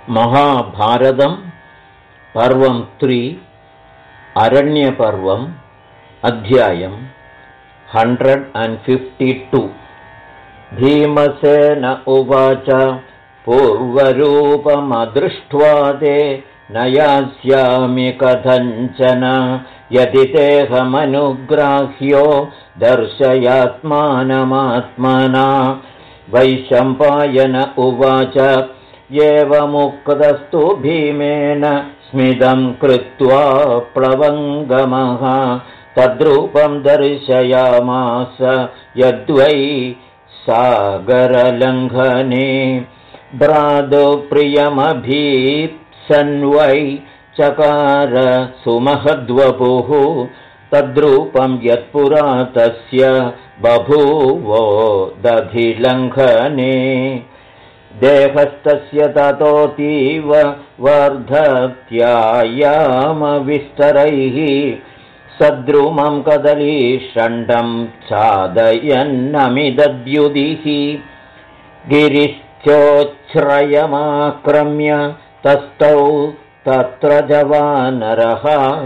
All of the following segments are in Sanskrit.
महाभारतं पर्वं 3 अरण्यपर्वम् अध्यायं 152 भीमसेन उवाच पूर्वरूपमदृष्ट्वा ते न यास्यामि कथञ्चन यदि तेऽहमनुग्राह्यो दर्शयात्मानमात्मना वैशम्पायन उवाच एवमुक्तस्तु भीमेन स्मितं कृत्वा प्लवङ्गमः तद्रूपं दर्शयामास यद्वै सागरलङ्घने भ्रातुप्रियमभीप्सन्वै चकार सुमहद्वपुः तद्रूपं यत्पुरा तस्य बभूवो दधिलङ्घने देहस्तस्य ततोऽतीव वर्धत्यायामविस्तरैः सद्रुमं कदलीषण्डं छादयन्नमिदद्युदिः गिरिश्चोच्छ्रयमाक्रम्य तस्थौ तत्र जवानरः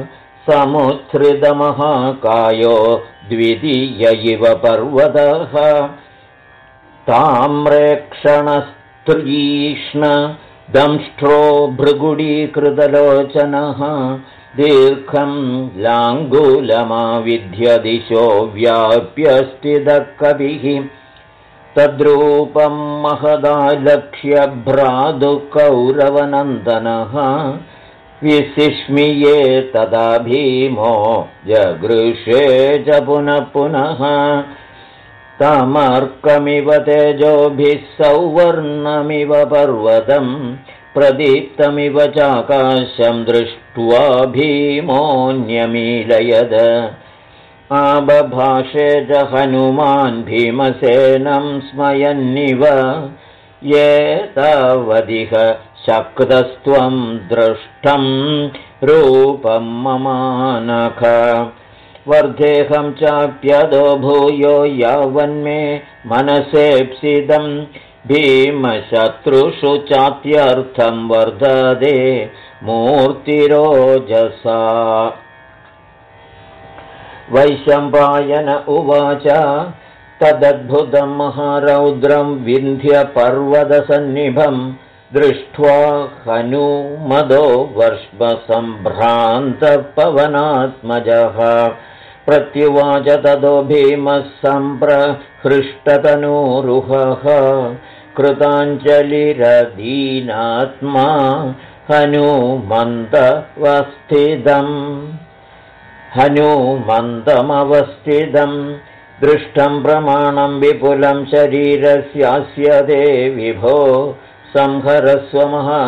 समुच्छ्रितमहाकायो द्वितीय इव पर्वतः ताम्रेक्षणस्त्रीष्ण दंष्ट्रो भृगुडीकृतलोचनः दीर्घं लाङ्गूलमाविध्य दिशो व्याप्यस्थितः कविः तद्रूपं महदालक्ष्य भ्रातुकौरवनन्दनः विसिष्मिये तदा भीमो जगृषे च पुनः पुनः तामर्कमिव तेजोभिः सौवर्णमिव पर्वतं प्रदीप्तमिव चाकाशं दृष्ट्वा भीमोऽन्यमीलयद आबभाषे च हनुमान् भीमसेनं स्मयन्निव ये तावदिह शक्तस्त्वं दृष्टं रूपं ममानख वर्धेऽहं चाप्यदो भूयो यावन्मे मनसेप्सितं भीमशत्रुषु चात्यर्थं वर्धते मूर्तिरोजसा वैशम्पायन उवाच तदद्भुतं महारौद्रं विन्ध्यपर्वतसन्निभं दृष्ट्वा हनूमदो वर्ष्मसम्भ्रान्तः पवनात्मजः प्रत्युवाच ततो भीमः सम्प्रहृष्टतनूरुहः कृताञ्जलिरदीनात्मा हनूमन्तमवस्थितं दृष्टं प्रमाणं विपुलं शरीरस्यास्य ते विभो संहरस्व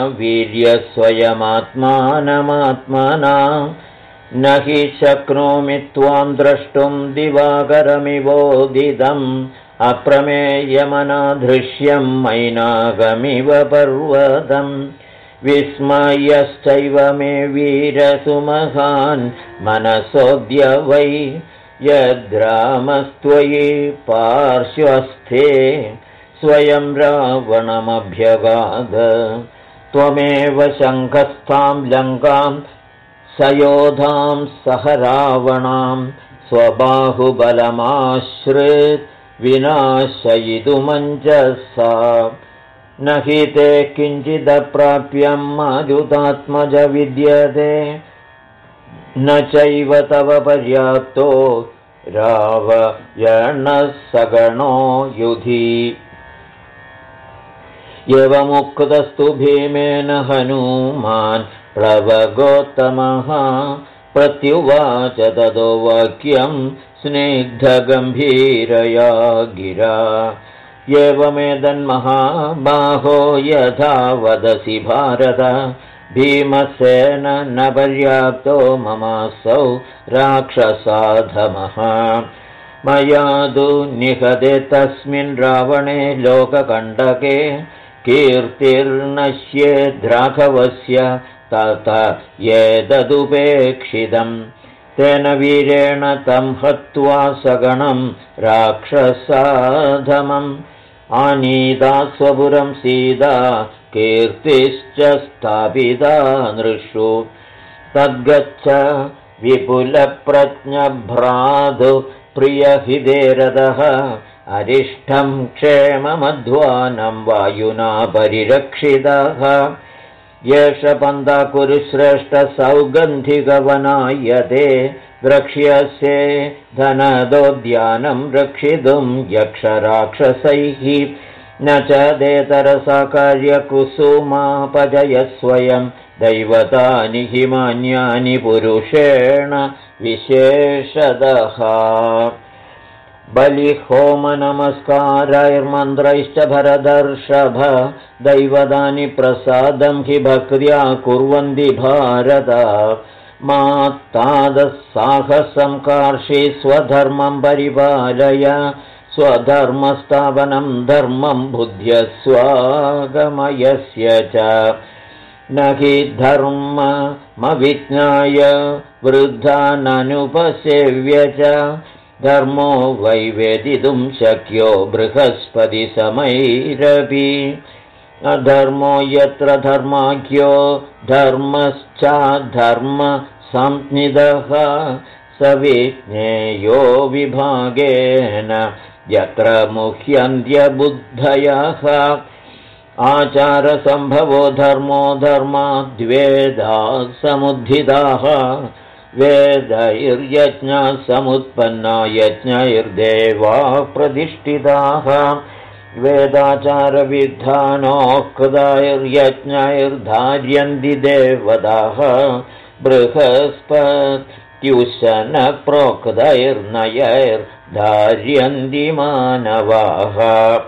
महावीर्यस्वयमात्मानमात्मना न हि शक्नोमि त्वां द्रष्टुं दिवाकरमिवोदितम् अप्रमेयमनाधृश्यं मैनागमिव पर्वतं विस्मयश्चैव मे वीरसुमहान् मनसोऽद्य वै यद्रामस्त्वयि पार्श्वस्थे स्वयं रावणमभ्यगाद त्वमेव शङ्खस्थां लङ्कां सयोधां सह रावणां स्वबाहुबलमाश्रित विनाशयितुमञ्जसा न हि ते किञ्चिदप्राप्यं मारुतात्मज विद्यते न चैव तव पर्याप्तो रावयणः सगणो युधि एवमुक्तस्तु भीमेन हनूमान् प्लवगोत्तमः प्रत्युवाच ततो वाक्यं स्निग्धगम्भीरया गिरा एवमेतन्महाबाहो यथा वदसि भारत भीमसेन न पर्याप्तो ममासौ राक्षसाधमः मया तु निहते तस्मिन् रावणे लोककण्टके कीर्तिर्नश्येद्राघवस्य तत एतदुपेक्षितं तेन वीरेण तं हत्वा सगणं राक्षसाधमम् आनीता स्वपुरं सीता कीर्तिश्च स्थापिता नृषु तद्गच्छ विपुलप्रज्ञभ्रातु प्रियहिदेरदः अरिष्ठं क्षेममध्वानं वायुना परिरक्षितः येष पन्था कुरुश्रेष्ठ सौगन्धिकवनायते द्रक्ष्यसे धनदोद्यानं रक्षितुं यक्षराक्षसैः न च देतरसाकार्यकुसुमापजय स्वयं दैवतानि हिमान्यानि पुरुषेण विशेषतः बलिहोमनमस्कारैर्मन्त्रैश्च भरदर्षभ दैवतानि प्रसादं हि भक्त्या कुर्वन्ति भारत मात्तादसाहसं कार्षि स्वधर्मं परिपालय स्वधर्मस्थापनं धर्मं बुद्ध्यस्वागमयस्य च न हि धर्ममविज्ञाय वृद्धाननुपसेव्य च धर्मो वैवेदितुं शक्यो बृहस्पतिसमैरपि अधर्मो यत्र धर्माख्यो धर्मश्चाधर्मसंज्ञितः स विज्ञेयो विभागेन यत्र मुह्यन्त्यबुद्धयः आचारसम्भवो धर्मो धर्माद्वेदाः समुद्धिताः वेदैर्यज्ञाः समुत्पन्ना यज्ञैर्देवाः प्रतिष्ठिताः वेदाचारविधानोक्तैर्यज्ञैर्धार्यन्ति देवताः बृहस्पत्युशनप्रोक्तैर्नयैर्धार्यन्ति मानवाः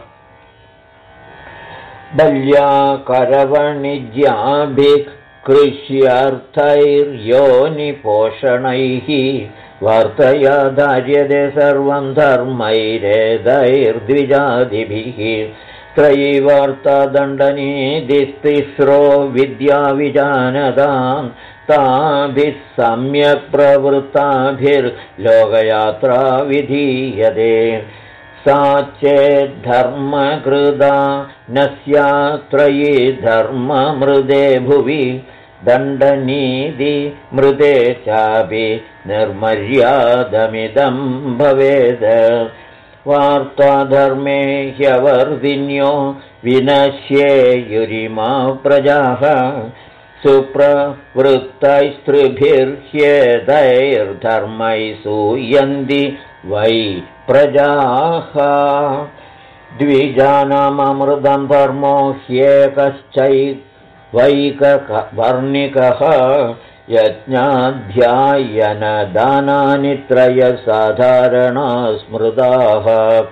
बल्याकरवणिज्याभिः कृष्यर्थैर्योनिपोषणैः वार्तया धार्यते सर्वं धर्मैरेदैर्द्विजादिभिः त्रयीवार्तादण्डनीतिस्तिस्रो विद्याविजानतां ताभिः सम्यक् प्रवृत्ताभिर्लोकयात्रा विधीयते सा चेद्धर्मकृता न स्यात्त्रयी धर्ममृदे भुवि दण्डनीतिमृदे चापि निर्मर्यादमिदं भवेत् वार्ताधर्मे ह्यवर्धिन्यो विनश्येयुरिमा प्रजाः सुप्रवृत्तैस्त्रिभिर्ह्येदैर्धर्मैः सूयन्ति वै प्रजाः द्विजानाममृतं धर्मो ह्येकश्चैवैकवर्णिकः यज्ञाध्यायनदानानि त्रयसाधारणा स्मृताः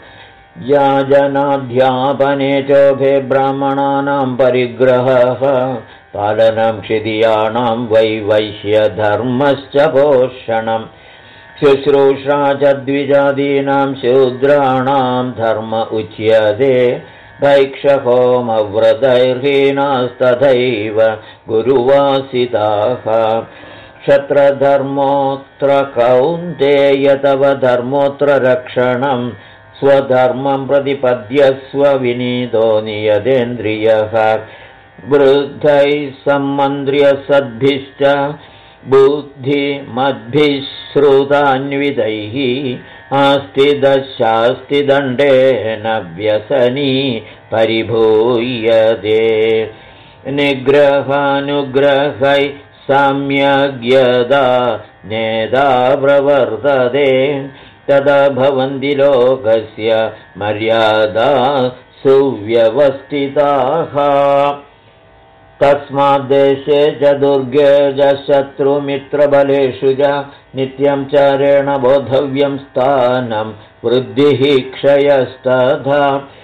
याजनाध्यापने चोभे ब्राह्मणानां परिग्रहः पालनं क्षितियाणां वैश्यधर्मश्च पोषणम् शुश्रूषा च द्विजादीनां शूद्राणां धर्म उच्यते भैक्षहोमव्रतैर्हीनास्तथैव गुरुवासिताः क्षत्रधर्मोऽत्र कौन्तेय तव धर्मोऽत्र रक्षणं स्वधर्मं प्रतिपद्यस्व विनीतो नियतेन्द्रियः वृद्धैः सम्मन्त्र्य सद्भिश्च बुद्धिमद्भिः श्रुतान्वितैः आस्तिदशास्तिदण्डेन व्यसनी परिभूयते निग्रहानुग्रहैः सम्यग्यदा नेदा प्रवर्तते तदा भवन्ति लोकस्य मर्यादा सुव्यवस्थिताः तस्माद्देशे च दुर्गे च शत्रुमित्रबलेषु च नित्यं चारेण बोधव्यं स्थानं वृद्धिः क्षयस्तथा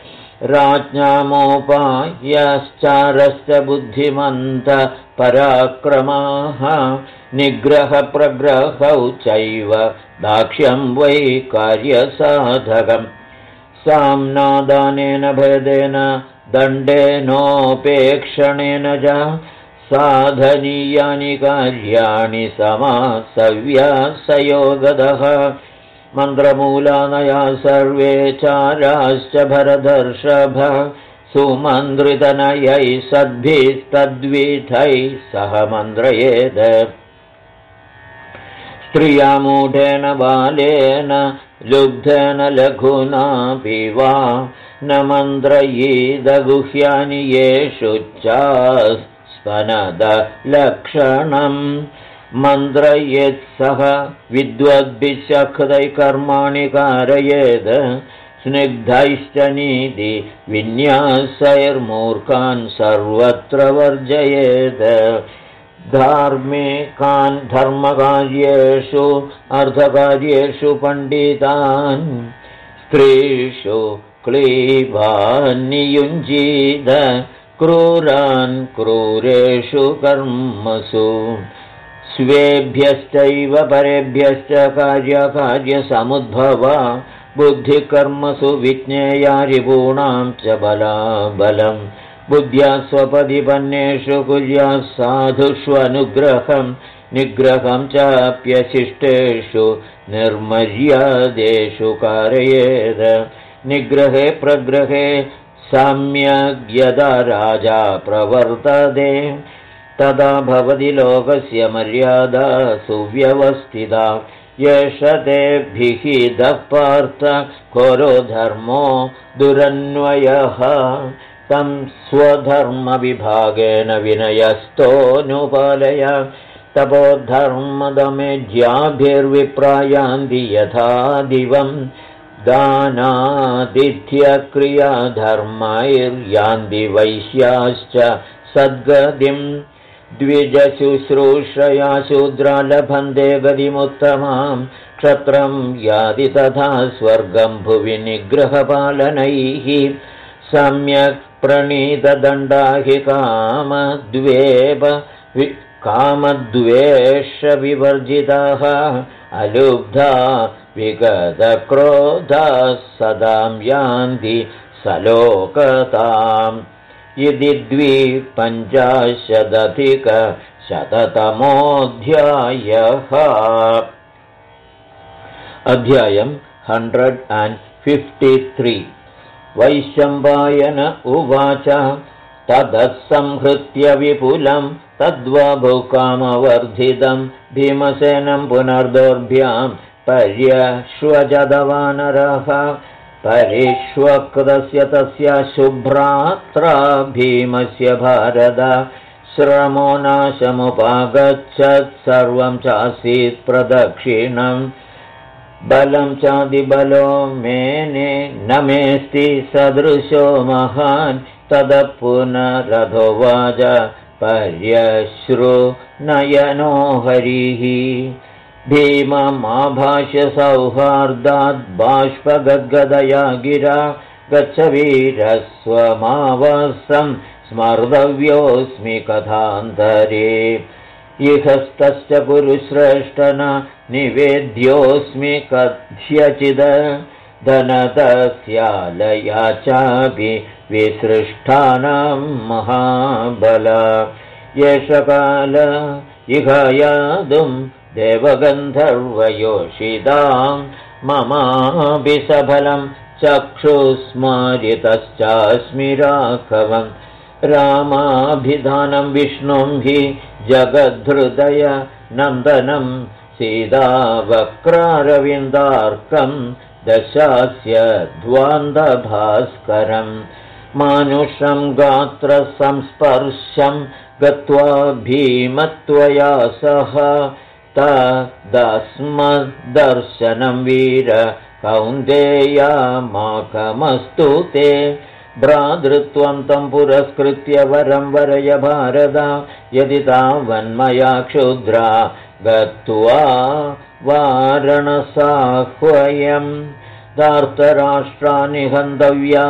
राज्ञामोपायश्चारश्च बुद्धिमन्त पराक्रमाः निग्रहप्रग्रहौ चैव दाक्ष्यं वै कार्यसाधकम् साम्नादानेन भेदेन दण्डेनोपेक्षणेन च साधनीयानि कार्याणि समासव्यासयोगदः मन्त्रमूलानया सर्वे चाराश्च भरदर्षभ सुमन्त्रितनयैः सद्भिस्तद्विधैः सह मन्त्रयेत् स्त्रियामूढेन बालेन लुब्धेन लघुनापि वा न मन्त्रयीदगुह्यानि येषु चास्पनदलक्षणम् मन्त्रयेत्सह विद्वद्भिः कर्माणि कारयेत् स्निग्धैश्च नीति विन्यासैर्मूर्खान् सर्वत्र वर्जयेत् धार्मिकान् धर्मकार्येषु अर्थकार्येषु पण्डितान् स्त्रीषु क्लीबान् नियुञ्जीत क्रूरान् क्रूरेषु कर्मसु स्वेभ्यश्चैव परेभ्यश्च कार्यकार्यसमुद्भवा बुद्धिकर्मसु विज्ञेया रिपूणां च बलाबलम् बुद्ध्या स्वपदिपन्नेषु कुर्यात् साधुष्वनुग्रहं निग्रहं चाप्यशिष्टेषु निर्मर्यादेषु कारयेत् निग्रहे प्रग्रहे सम्यग्यदा राजा प्रवर्तते तदा भवति लोकस्य मर्यादा सुव्यवस्थिता येष ते विहितः पार्थ घोरो धर्मो दुरन्वयः तं स्वधर्मविभागेन विनयस्तोऽनुपालय तपोधर्मदमेज्याभिर्विप्रायान्ति यथा दिवम् दानादिथ्यक्रियाधर्मैर्यान्ति वैश्याश्च सद्गतिम् द्विजशुश्रूषया शूद्रा लभन्ते गतिमुत्तमां क्षत्रं याति तथा स्वर्गं भुवि निग्रहपालनैः सम्यक् प्रणीतदण्डा हि कामद्वेषविवर्जिताः अलुब्धा विगतक्रोधाः सदां यान्ति सलोकताम् यदि 250-शततमोऽध्यायः अध्यायं 153 वैशम्पायन उवाच तदत्संहृत्य विपुलं तद्वभुकामवर्धितं भीमसेनं पुनर्दोर्भ्यां पर्यश्वजदवानरः परिष्वक्तस्य तस्य शुभ्रात्रा भीमस्य भारत श्रमो नाशमुपागच्छत् सर्वं चासीत् प्रदक्षिणम् बलं चादिबलो मेने न मेऽस्ति सदृशो महान् ततः पुनरधोवाच पर्यश्रु नयनो हरिः भीममाभाष्य सौहार्दात् बाष्पगद्गदया गिरा गच्छ वीरस्वमावासं स्मर्तव्योऽस्मि कथान्तरे इहस्तश्च पुरुश्रेष्ठन निवेद्योऽस्मि कथ्यचिद धनतस्यालया चापि विसृष्टानां महाबल एष काल इह यातुं देवगन्धर्वयोषितां ममापि सफलं चक्षुस्मारितश्चास्मि राघवम् रामाभिधानं विष्णुं हि जगद्धृदय नन्दनं सीतावक्रारविन्दार्कं दशास्य ध्वान्तभास्करं मानुषं गात्रसंस्पर्शं गत्वा भीमत्वया सह तदस्मद्दर्शनं वीर कौन्तेयामाकमस्तु ते भ्रातृत्वं तं पुरस्कृत्य वरं वरय भारत यदि तावन्मया क्षुद्रा गत्वा वारणसाह्वयम् धार्तराष्ट्राणि हन्तव्या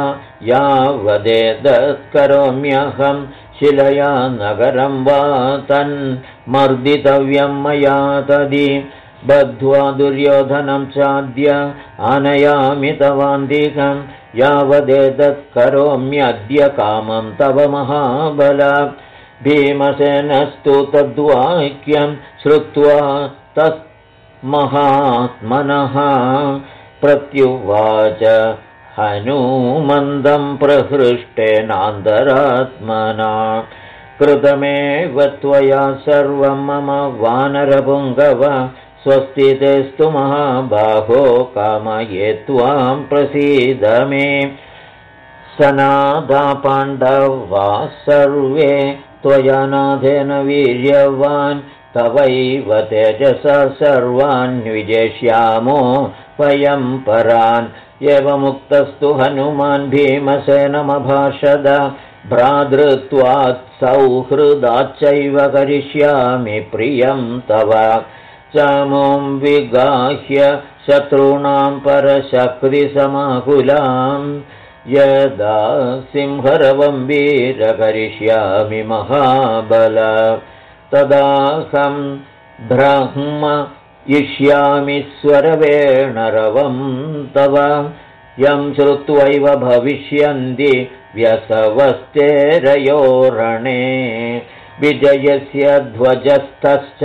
यावदेतत्करोम्यहं शिलया नगरं वा तन्मर्दितव्यं मया तदि बद्ध्वा दुर्योधनं चाद्य आनयामि तवान्तिकं यावदेतत्करोम्यद्य कामं तव महाबल भीमसेनस्तु तद्वाक्यं श्रुत्वा तस्महात्मनः प्रत्युवाच हनूमन्दं प्रहृष्टेनान्तरात्मना कृतमेव त्वया सर्वं मम वानरपुङ्गव स्वस्ति तेस्तु महाबाहो कामये त्वां प्रसीद मे सनादा पाण्डवा सर्वे त्वया नाथेन वीर्यवान् तवैव तेजसा सर्वान् विजेष्यामो वयं परान् एवमुक्तस्तु हनुमान् भीमसेनमभाषद भ्रातृत्वात् सौहृदाच्चैव करिष्यामि प्रियं तव चामुं विगाह्य शत्रूणां परशक्तिसमाकुलां यदा सिंहरवं वीरकरिष्यामि महाबल तदाहं ब्रह्म यिष्यामि स्वरवेणरवं तव यं श्रुत्वैव भविष्यन्ति व्यसवस्तेरयोरणे विजयस्य ध्वजस्थश्च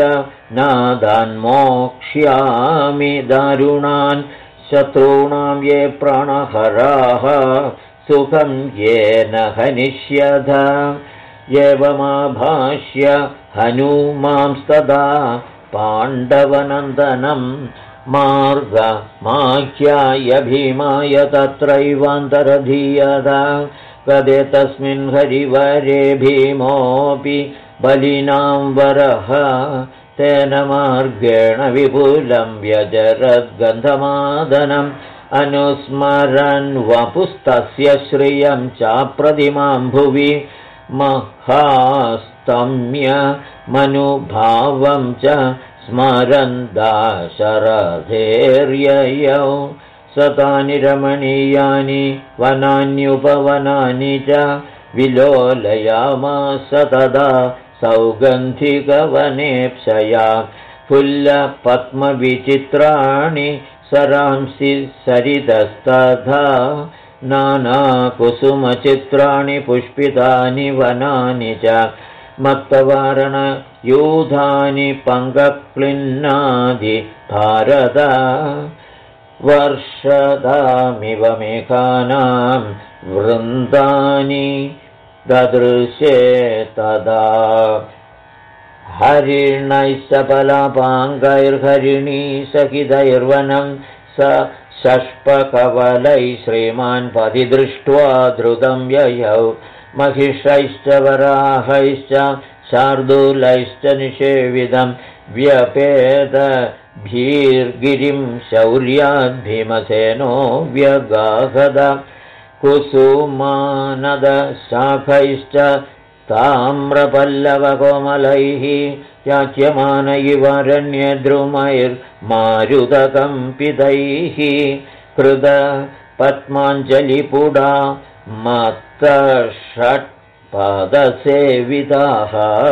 नादान्मोक्ष्यामि दारुणान् शत्रूणां ये प्राणहराः सुखं येन हनिष्यथ एवमाभाष्य हनूमांस्तदा पाण्डवनन्दनं मार्गमाख्याय भीमाय तत्रैवान्तरधीयत कदे तस्मिन् हरिवरे भीमोऽपि बलिनां वरः तेन मार्गेण विपुलं व्यजरद्गन्धमादनम् अनुस्मरन् वपुस्तस्य श्रियं चाप्रतिमां भुवि महास्तम्य मनुभावं च स्मरन् दाशरथेर्ययौ सतानि रमणीयानि वनान्युपवनानि च विलोलयामास तदा सौगन्धिकवनेप्सया फुल्लपद्मविचित्राणि सरांसि सरितस्तथा नानाकुसुमचित्राणि पुष्पितानि वनानि च मत्तवारणयूधानि पङ्गक्लिन्नादि भारत वर्षदामिव मेघानां वृन्दानि ददृशे तदा हरिणैश्चपलापाङ्गैर्हरिणी सखितैर्वनं स षष्पकवलैः श्रीमान् पतिदृष्ट्वा द्रुतं ययौ महिषैश्च वराहैश्च शार्दूलैश्च निषेवितं व्यपेदभीर्गिरिं शौर्याद्भीमसेनो व्यगाहद कुसुमानदशाखैश्च ताम्रपल्लवकोमलैः याच्यमान इवारण्ये द्रुमैर्मारुतकम्पितैः कृतपद्माञ्जलिपुडा मत्तषट्पदसेविताः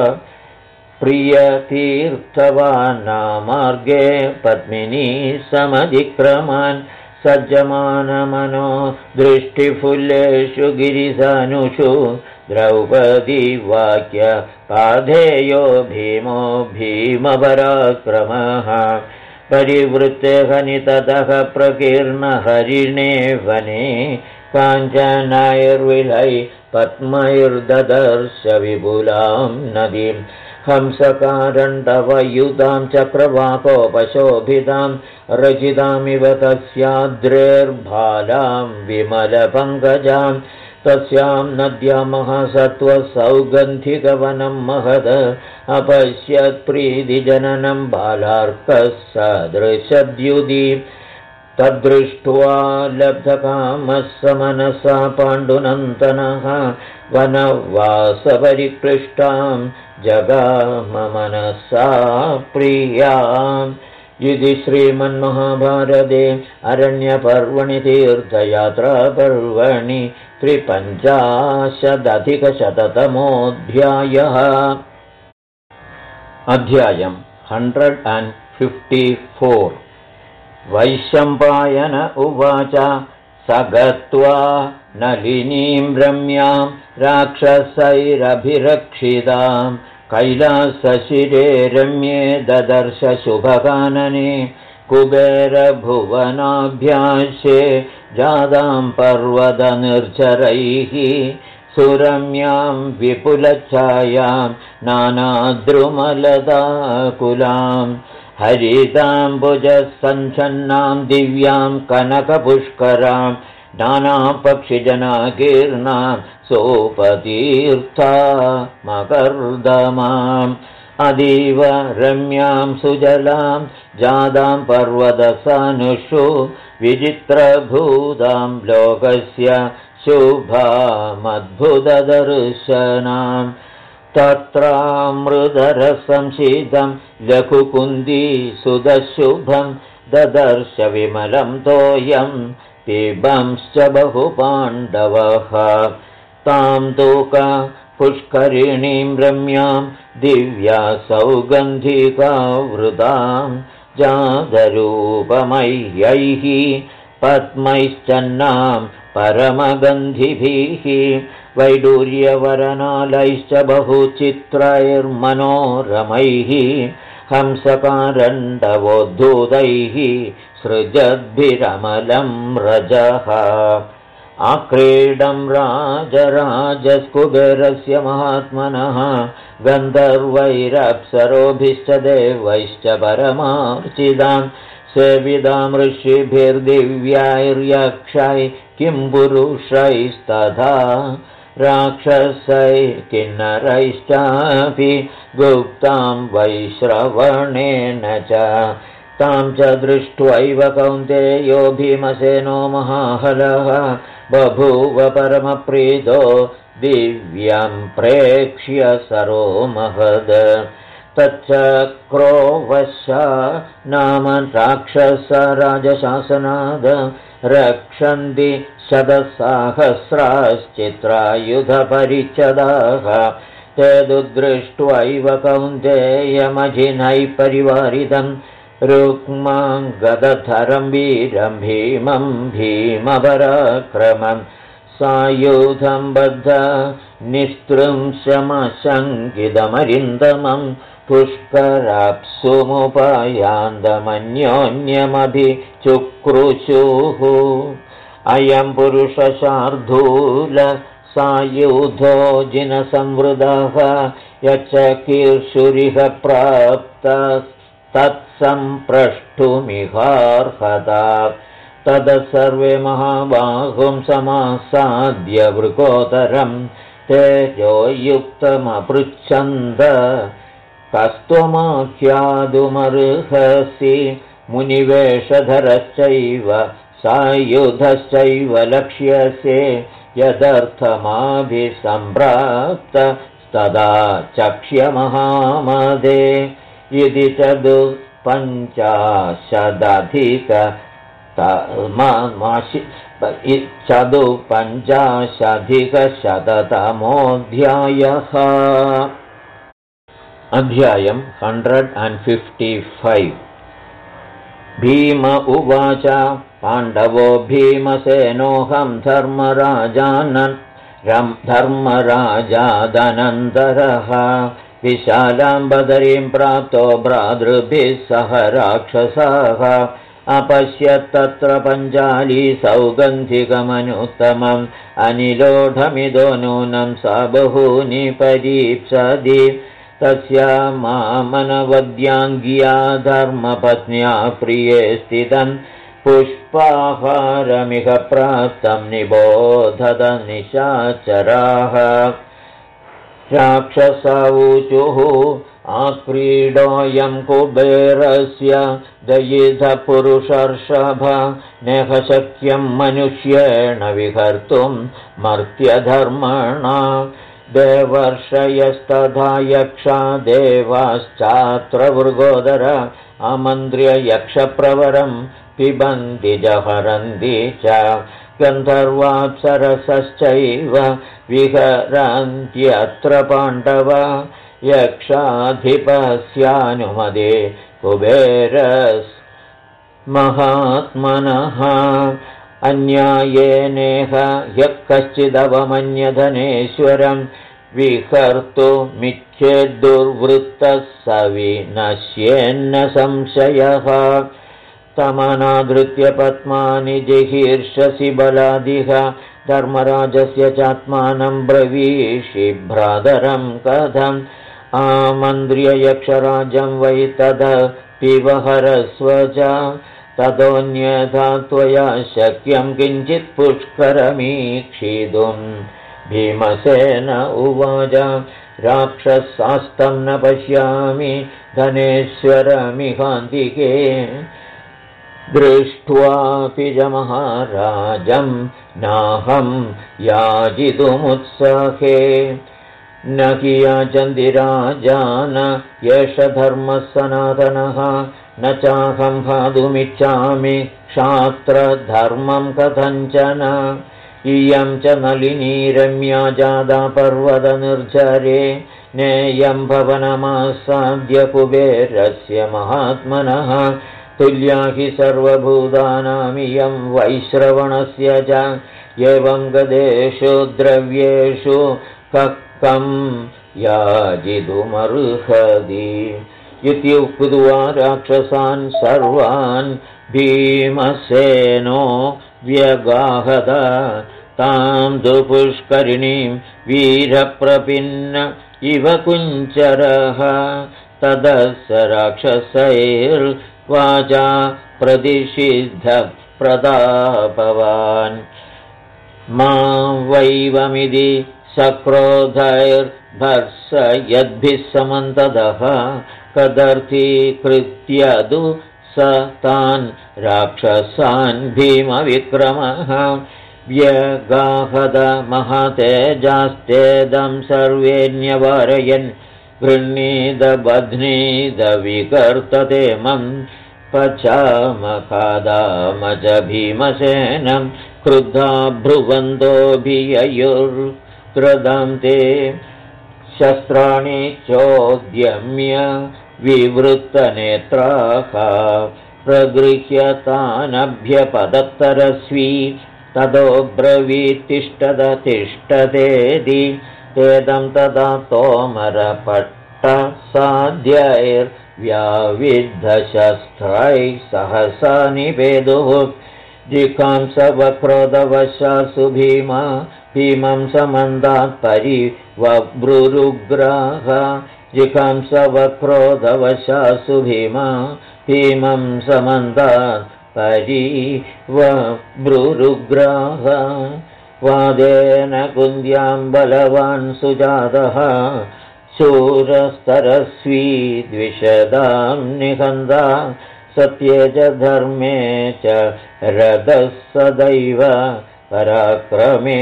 प्रियतीर्थवाना मार्गे पद्मिनी समधिक्रमान् सज्जमानमनो दृष्टिफुल्लेषु गिरिसानुषु द्रौपदी वाक्य पाधेयो भीमो भीमपराक्रमः परिवृत्ते हनिततः प्रकीर्णहरिणे वने काञ्चनैर्विलै पद्मैर्ददर्श विपुलां नदीं हंसकारण्डवयुधां चक्रवाकोपशोभितां रचितामिव तस्याद्रेर्भालां विमलपङ्कजां तस्यां नद्यां महासत्त्वसौगन्धिकवनं महद अपश्यत्प्रीतिजननं बालार्कः सदृशद्युति तद्दृष्ट्वा लब्धकामः समनसा पाण्डुनन्दनः वनवासपरिक्लिष्टां जगाममनसा प्रियाम् इति श्रीमन्महाभारते अरण्यपर्वणि तीर्थयात्रापर्वणि 350 अध्यायम् 154 वैशम्पायन उवाच स गत्वा नलिनीं रम्यां राक्षसैरभिरक्षितां कैलासशिरे रम्ये ददर्श शुभकानने कुबेरभुवनाभ्यास्ये जादां पर्वतनिर्झरैः सुरम्यां विपुलच्छायां नानाद्रुमलदाकुलां हरिताम्बुजसञ्छन्नां दिव्यां कनकपुष्करां नानापक्षिजनाकीर्णां सोपतीर्था मकर्दमाम् अतीव रम्यां सुजलां जादां पर्वतसानुषु विचित्रभूतां लोकस्य शुभामद्भुतदर्शनां तत्रामृतरसं शीतं लघुकुन्दी सुदशुभं ददर्श विमलं तोयं पिबंश्च बहुपाण्डवः तां तूका पुष्करिणीं रम्यां दिव्या सौगन्धिकावृतां जातरूपमय्यैः पद्मैश्चन्नां परमगन्धिभिः वैडूर्यवरनालैश्च बहुचित्रैर्मनोरमैः हंसकारण्डवोद्धूतैः सृजद्भिरमलं रजः आक्रीडं राजराजस्कुबेरस्य महात्मनः गन्धर्वैरप्सरोभिश्च देवैश्च परमार्चितां सेवितां ऋषिभिर्दिव्यैर्यक्षैः किंपुरुषैस्तथा राक्षसैः किन्नरैश्चापि गुप्तां वैश्रवणेन च तां च दृष्ट्वैव कौन्तेयो भीमसेनो महाहलः बभूव परमप्रीतो दिव्यं प्रेक्ष्य सरो महद तच्चक्रोवशा नाम राक्षसराजशासनाद रक्षन्ति शतसहस्राश्चित्रायुधपरिच्छदाः ते दृष्ट्वैव कौन्तेयमजिनैः परिवारितं रुक्मां गदधरं वीरं भीमं भीमपराक्रमं सायुधं बद्ध निस्तृंशमशङ्कितमरिन्दमं पुष्कराप्सुमुपायान्दमन्योन्यमभिचुक्रुषुः अयं पुरुषशार्दूल सायुधो जिनसंवृतः यच्चकीर्षुरिह प्राप्तस्तत्सम्प्रष्टुमिहार्हता ततः सर्वे महाबाहुं समासाद्य वृकोदरं तेजोयुक्तमपृच्छन्द कस्त्वमाख्यातुमर्हसि मुनिवेषधरश्चैव सायुधश्चैव लक्ष्यसे यदर्थमाभिसम्प्राप्तस्तदा चक्ष्य महामदे इति चतुःपञ्चाशदधिकशततमोऽध्यायः। अध्यायं 155। भीम उवाच पाण्डवो भीमसेनोऽहं धर्मराजादनन्तरः विशालां बदरीं प्राप्तो भ्रातृभिः सह राक्षसाः अपश्यत्तत्र पञ्चाली सौगन्धिकमनुत्तमम् अनिलोढमिदो नूनं सा बहूनि परीप्सति तस्या मामनवद्याङ्ग्या धर्मपत्न्या प्रिये स्थितं पुष्पाहारमिह प्राप्तं निबोधत निशाचराः राक्षसावूचुः आक्रीडोऽयं कुबेरस्य दयितपुरुषर्षभ नेह शक्यं मनुष्येण विहर्तुं मर्त्यधर्मणा देवर्षयस्तथा यक्षा देवाश्चात्र वृगोदर आमन्त्र्य यक्षप्रवरं पिबन्ति जहरन्ति च गन्धर्वाप्सरसश्चैव विहरन्त्यत्र पाण्डव यक्षाधिपस्यानुमदे कुबेरस् महात्मनः अन्यायेनेह यः कश्चिदवमन्यधनेश्वरं विहर्तुमिच्छेद्दुर्वृत्तः स विनश्येन्न संशयः तमनाधृत्य पद्मानि जिहीर्षसि बलादिह धर्मराजस्य चात्मानं ब्रवीषि भ्रातरं कथम् आमन्त्र्य यक्षराजं वै तदपिबहरस्व च ततोऽन्यथा त्वया शक्यं किञ्चित् पुष्करमीक्षितुम् भीमसेन उवाच राक्षसास्तं न पश्यामि धनेश्वरमिहान्तिके दृष्ट्वापि च महाराजं नाहं याजितुमुत्साहे न हि याचन्ति राजान एष धर्मः सनातनः न चाहं हातुमिच्छामि क्षात्रधर्मं कथञ्चन इयं च नलिनी रम्या जादा पर्वतनिर्झरे नेयं भवनमासाद्य कुबेरस्य महात्मनः तुल्या हि सर्वभूतानामियं वैश्रवणस्य च एवं गदेषु द्रव्येषु कं याजितुमर्हति इति उक्त्वा राक्षसान् सर्वान् भीमसेनो व्यगाहत तां तु पुष्करिणीं वीरप्रपिन्न इव कुञ्चरः ततः स राक्षसैर्वाचा प्रतिषिद्धप्रतापवान् मां वैवमिति सक्रोधैर्भर्सयद्भिः समन्ततः कदर्थीकृत्य तु स तान् राक्षसान् भीमविक्रमः व्यगाहद महतेजास्तेदं सर्वे न्यवारयन् गृह्णीदबध्नीद विकर्ततेमं पचामखादाम च भीमसेनं क्रुद्धा भ्रुवन्तोऽभिययुर्त्रदं ते शस्त्राणि चोद्यम्य विवृत्तनेत्राः प्रगृह्यतानभ्यपदत्तरस्वी ततो ब्रवीत्तिष्ठत तिष्ठतेति तेदं तदा तोमरपट्टसाध्यैर्व्याविद्धशस्त्रैः सहसा निवेदुः जिघांसवक्रोधवशासु भीमं समन्तात् परिवव्रुरुग्राः जिघांसवक्रोधवशासु भीमं समन्तात् परिवव्रुरुग्राः वादेन कुन्द्यां बलवान् सुजातः शूरस्तरस्वी द्विषदां निहन्ता सत्ये च धर्मे च रथः सदैव पराक्रमे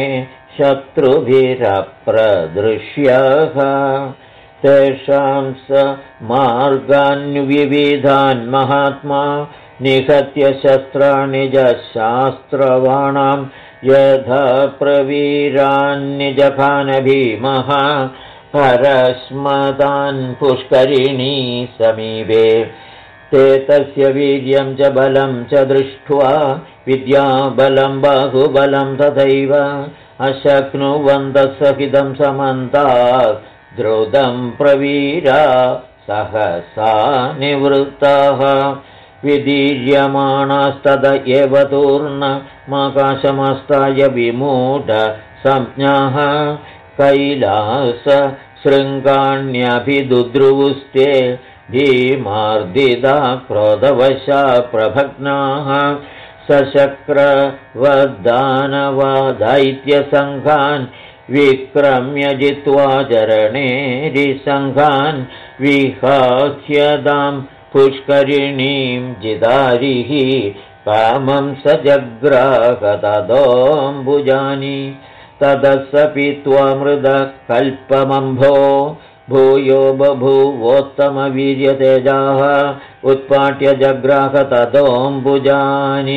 शत्रुभिरप्रदृश्यः तेषां स मार्गान्विविधान् महात्मा निहत्य शस्त्राणि च शास्त्रवाणां यथा प्रवीरान्निजघान भीमः परस्मतान् पुष्करिणी समीपे ते तस्य वीर्यं च बलं च दृष्ट्वा विद्याबलं बाहुबलं तथैव अशक्नुवन्तः सहितं समन्तात् द्रुतं प्रवीरा सहसा निवृत्ताः विदीर्यमाणास्तद एव तूर्णमाकाशमस्ताय विमूढ संज्ञाः कैलास शृङ्गाण्यभिदुद्रुवुस्ते भीमार्दिता क्रोधवशा प्रभग्नाः सशक्रवदानवदैत्यसङ्घान् विक्रम्य जित्वा चरणेरिसङ्घान् विहाह्यदां पुष्करिणीं जिदारिः कामं स जग्राहतदोऽम्बुजानि ततः स पीत्वा मृदः कल्पमम्भो भूयो बभूवोत्तमवीर्यतेजाः उत्पाट्य जग्राहतदोऽम्बुजानि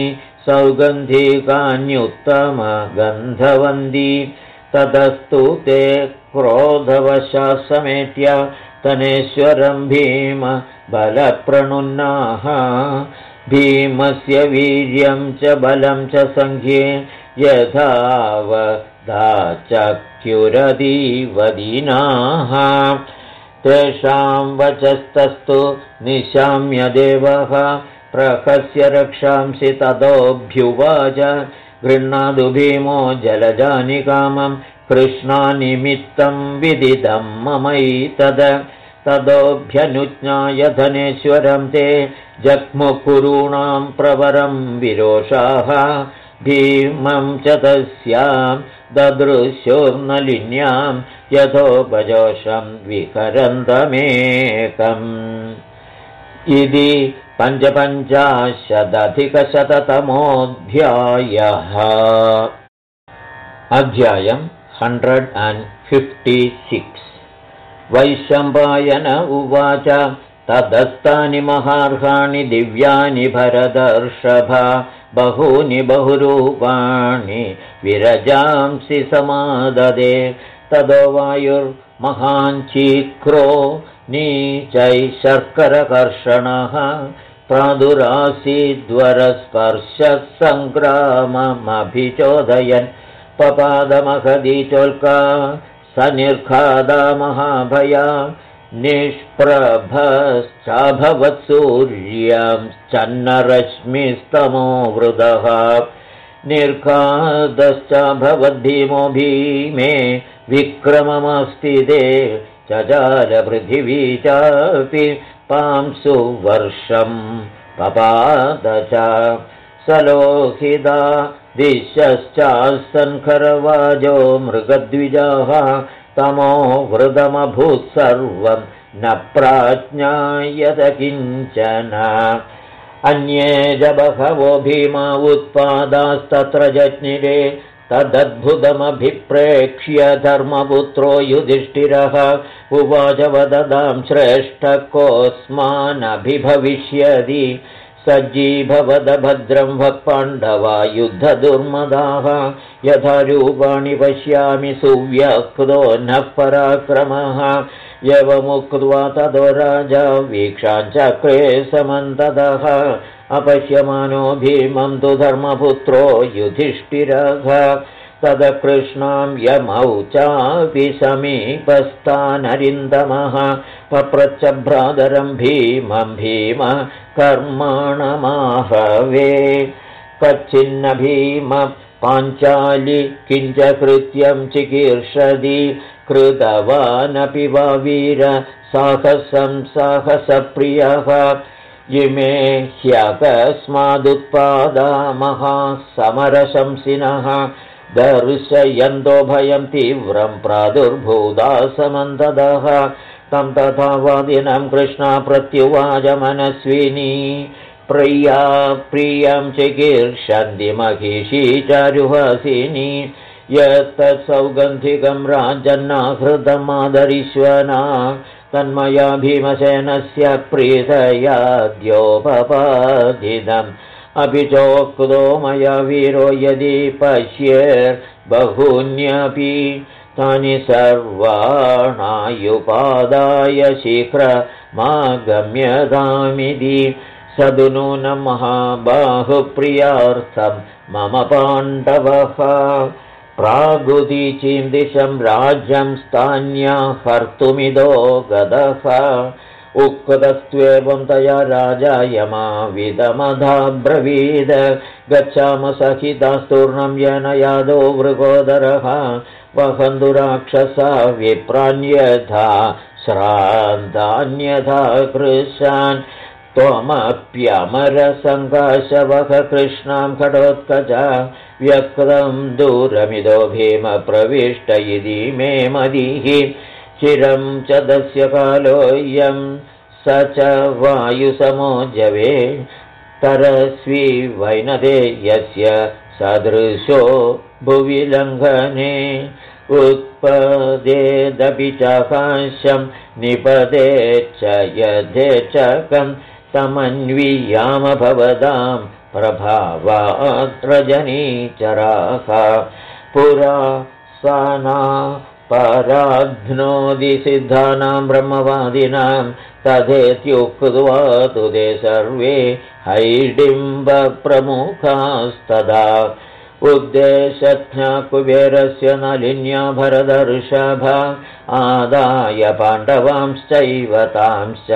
सौगन्धिकान्युत्तमगन्धवन्दी ततस्तु ते क्रोधवशाः समेत्य तनेश्वरं भीम बलप्रणुन्नाः भीमस्य वीर्यं च बलं च सङ्ख्ये यथावदाचक्युरदीवदीनाः तेषां वचस्तस्तु निशाम्य देवः प्रहस्य रक्षांसि ततोऽभ्युवाच गृह्णातु भीमो जलजानि कामं कृष्णानिमित्तं विदितं ममैतद ततोऽभ्यनुज्ञाय धनेश्वरं ते जग्मुकुरूणां प्रवरं विरोषाः भीमं च तस्यां ददृश्योर्नलिन्यां यथोपजोषं विकरन्तमेकम् इति 55-शताधिकशततमोऽध्यायः। अध्यायं 156। वैशम्पायन उवाच तदस्तानि महार्हाणि दिव्यानि भरतर्षभा बहूनि बहुरूपाणि विरजांसि समाददे ततो वायुर्महाञ्चीक्रो नीचैः शर्करकर्षणः प्रादुरासीद्वरस्पर्शः सङ्ग्राममभिचोदयन् पपादमहदीचोल्का सनिर्खादा महाभया निष्प्रभश्चाभवत्सूर्यंश्चन्नरश्मिस्तमो वृदः निर्खादश्चाभवद्भीमो भीमे विक्रममस्ति ते चजालपृथिवी चापि पांसु वर्षं पपाद च सलोहिता दिशश्चासन्खरवाजो मृगद्विजाः तमो वृदमभूत् सर्वं न प्राज्ञायत किञ्चन अन्ये च बहवो भीमा उत्पादास्तत्र जज्ञिरे तदद्भुतमभिप्रेक्ष्य धर्मपुत्रो युधिष्ठिरः उवाच वदतां श्रेष्ठ कोऽस्मानभिभविष्यति सज्जीभवद भद्रं वक्पाण्डवा युद्धदुर्मदाः यथा रूपाणि पश्यामि सुव्यक्तो नः पराक्रमः एवमुक्त्वा ततो राजा वीक्षाञ्चक्रे समन्ततः अपश्यमानो भीमं तु धर्मपुत्रो युधिष्ठिरः तदकृष्णां यमौ चापि समीपस्थानरिन्दमः पप्रच्छ भ्रातरं भीमं भीम कर्माणमाहवे कच्चिन्न भीम पाञ्चाली किञ्च कृत्यं चिकीर्षति कृतवानपि वा वीर साहसं साहसप्रियः इमे ह्यकस्मादुत्पादा महासमरशंसिनः दर्शयन्तो भयं तीव्रं प्रादुर्भूता समन्ततः तं तथा वादिनं कृष्णा प्रत्युवाच मनस्विनी प्रिया प्रियं चिकीर्षन्ति महिषी चारुहासिनी यत्तत्सौगन्धिकं राजन्नाहृतमादरीश्वना तन्मया भीमसेनस्य प्रीतयाद्योपपादितम् अपि चोक्तो मया वीरो यदि पश्येर्बहून्यपि तानि सर्वाणायुपादाय शीघ्रमागम्यतामिति सदु नूनं महाबाहुप्रियार्थं मम पाण्डवः प्रागुदीचीं दिशं राज्यं स्थान्याहर्तुमिदो गदः उक्तस्त्वेवं तया राजा यमाविदमधाब्रवीद गच्छाम सहितास्तूर्णं येन यादो वृकोदरः वहन्तु राक्षसा विप्राण्यथा श्रान्तान्यथा कृशान् त्वमप्यमरसङ्काशवः कृष्णां खडोत्कचा व्यक्तं दूरमिदो भीम प्रविष्ट इति मे मदिः चिरं च दस्य कालोऽयं स च वायुसमो जवे तरस्वी वैनदेयस्य सदृशो भुवि लङ्घने उत्पदेदपि चाकाशं निपदे च यथेचकं तमन्वीयाम भवतां प्रभावात् रजनीचराः पुरा साना पराध्नोदि सिद्धानां ब्रह्मवादिनां तथेत्युक्त्वा तु ते सर्वे हैडिम्बप्रमुखास्तदा उद्देशज्ञा कुबेरस्य नलिन्या भरदर्षभ आदाय पाण्डवांश्चैव तांश्च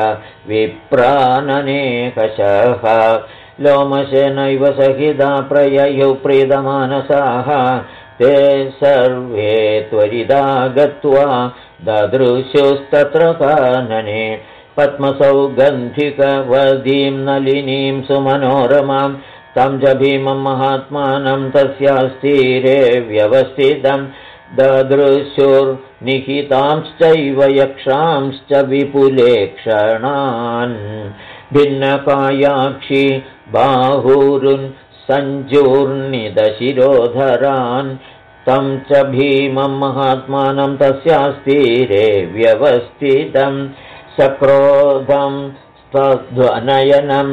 विप्राननेकशः लोमशेनैव सहिता प्रययौ प्रीतमानसाः ते सर्वे त्वरिता गत्वा ददृशुस्तत्र कानने पद्मसौगन्धिकवदीं नलिनीं सुमनोरमां तं च भीमं महात्मानं तस्यास्तीरे व्यवस्थितं ददृशुर्निहितांश्चैव यक्षांश्च विपुले क्षणान् भिन्नकायाक्षि बाहुरुन् सञ्जूर्णितशिरोधरान् तं च भीमं महात्मानं तस्यास्तीरे व्यवस्थितं सक्रोधं स्तध्वनयनं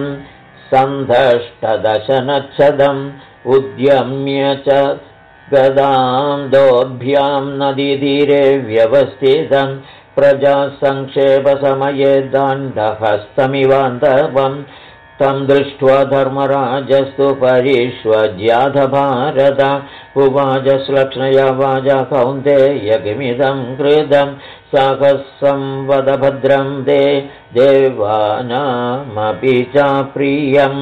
सन्धष्टदशनच्छदम् उद्यम्य च गदां दोर्भ्यां नदीतीरे व्यवस्थितं प्रजासङ्क्षेपसमये दाण्डहस्तमिवान्तवं तं दृष्ट्वा धर्मराजस्तु परिष्वज्याध भारत उवाच श्लक्ष्णया वाचा कौन्तेयकिमिदं कृतं साहसं वद भद्रं ते देवानामपि चाप्रियम्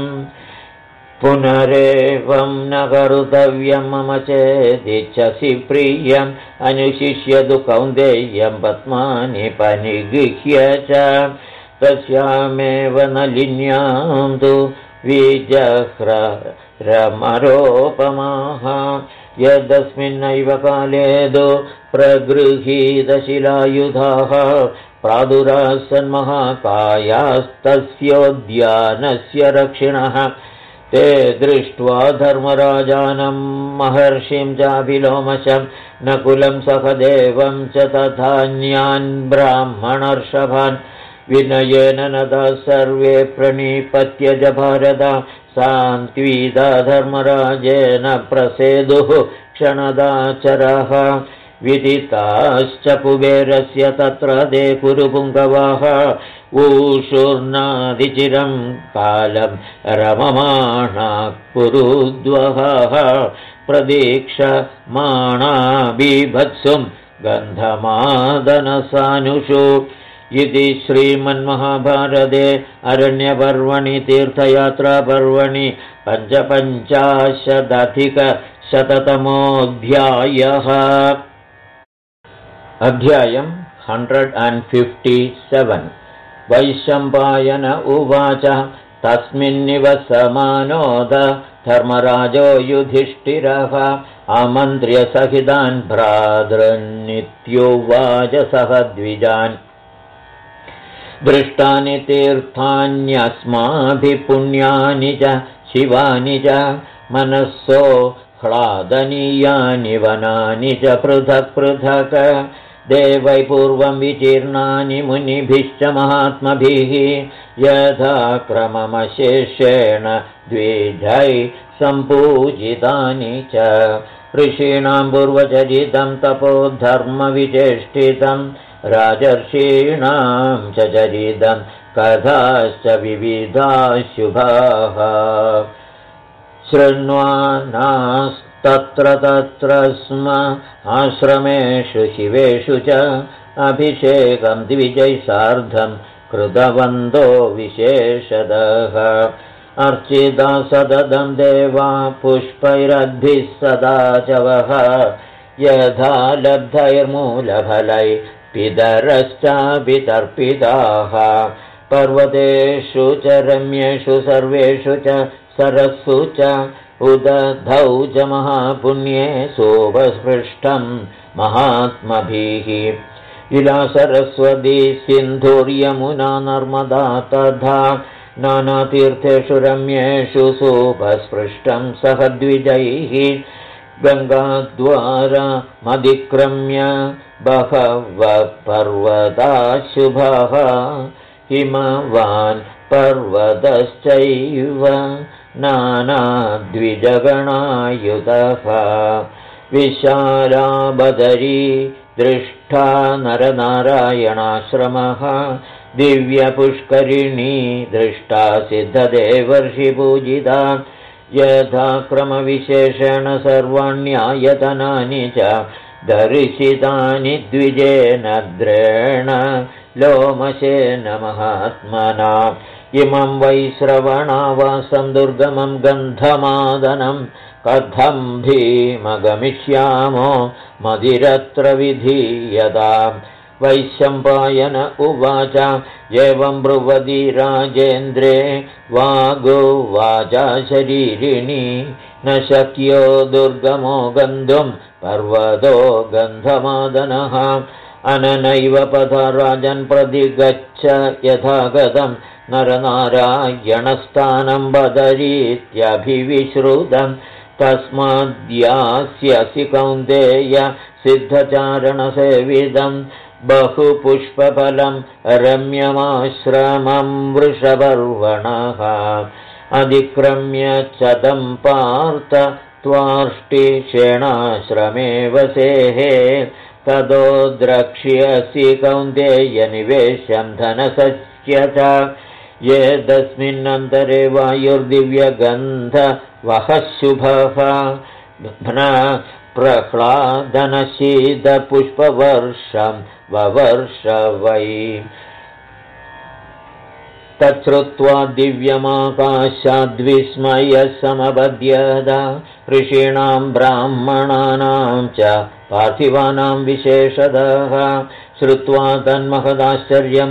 पुनरेवं न कर्तव्यं मम चेदिच्छसि प्रियम् अनुशिष्यतु कौन्तेयं पद्मानि पनिगृह्य च तस्यामेव नलिन्यां तु विजह्ररमरोपमाः यदस्मिन्नैव काले तु प्रगृहीतशिलायुधाः प्रादुरासन्महाकायास्तस्योद्यानस्य रक्षिणः ते दृष्ट्वा धर्मराजानं महर्षिं चाभिलोमशं नकुलं सहदेवं च तथान्यान् ब्राह्मणर्षभान् विनयेन नदा सर्वे प्रणिपत्य च भारत सान्त्विता धर्मराजेन प्रसेदुः क्षणदाचरः विदिताश्च कुबेरस्य तत्र ते कुरुपुङ्गवाः ऊषूर्णादिचिरं कालं रममाणा कुरुद्वहः प्रदीक्षमाणा बीभत्सुं गन्धमादनसानुषु इति श्रीमन्महाभारते अरण्यपर्वणि तीर्थयात्रापर्वणि पञ्चपञ्चाशदधिकशततमोऽध्यायः। अध्यायम् 157। वैशम्पायन उवाच तस्मिन्निवसमानोद धर्मराजो युधिष्ठिरः आमन्त्र्य सहितान् भ्रातृन्नित्युवाच सह द्विजान् दृष्टानि तीर्थान्यस्माभिः पुण्यानि च शिवानि च मनस्सो ह्लादनीयानि वनानि च पृथक् पृथक् देवै पूर्वं विचीर्णानि मुनिभिश्च महात्मभिः यथा क्रममशेषेण द्विजै सम्पूजितानि च ऋषीणां पूर्वचरितं तपोधर्मविचेष्टितं राजर्षीणां च चरितं कथाश्च विविधाः शुभाः शृण्वानास्तत्र तत्र स्म आश्रमेषु शिवेषु च अभिषेकं द्विजैः सार्धं कृतवन्तो विशेषतः अर्चिता सततं देवा पुष्पैरद्भिः सदा च वः यथा लब्धैर्मूलफलै पितरश्चाभितर्पिताः पर्वतेषु च रम्येषु सर्वेषु च सरस्सु च उदधौ च महापुण्ये सोपस्पृष्टं महात्मभिः इला सरस्वती सिन्धुर्यमुना नर्मदा तथा नानातीर्थेषु रम्येषु सोपस्पृष्टं सह द्विजैः गङ्गाद्वारमधिक्रम्य बहवः पर्वताः शुभाः हिमवान् पर्वतश्चैव नानाद्विजगणायुधः विशालाबदरी दृष्टा नरनारायणाश्रमः दिव्यपुष्करिणी दृष्टा सिद्धदेवर्षिपूजिता यथा क्रमविशेषेण सर्वाण्यायतनानि च दर्शितानि द्विजेनद्रेण लोमशेन महात्मना इमं वै श्रवणावासं दुर्गमं गन्धमादनं कथं भीमगमिष्यामो मदिरत्र विधीयताम् वैशम्पायन उवाच एवं ब्रुवति राजेन्द्रे वागुवाचा शरीरिणी न शक्यो दुर्गमो गन्तुं पर्वतो गन्धमादनः अननैव पथ राजन् प्रति गच्छ यथागतं नरनारायणस्थानं बदरीत्यभिविश्रुतं तस्माद्यास्यसि कौन्तेय सिद्धचारणसेवितं बहुपुष्पफलं रम्यमाश्रमं वृषपर्वणः अधिक्रम्य चतं पार्थ त्वाष्टिशेणाश्रमे वसेः ततो द्रक्ष्यसि कौन्तेय निवेश्यं धनसस्य च येदस्मिन्नन्तरे वायुर्दिव्यगन्धवहः शुभः प्रह्लादनशीतपुष्पवर्षं ववर्ष वै तच्छ्रुत्वा दिव्यमाकाशाद्विस्मयः समपद्यत ऋषीणां ब्राह्मणानां च पार्थिवानां विशेषतः श्रुत्वा तन्महदाश्चर्यं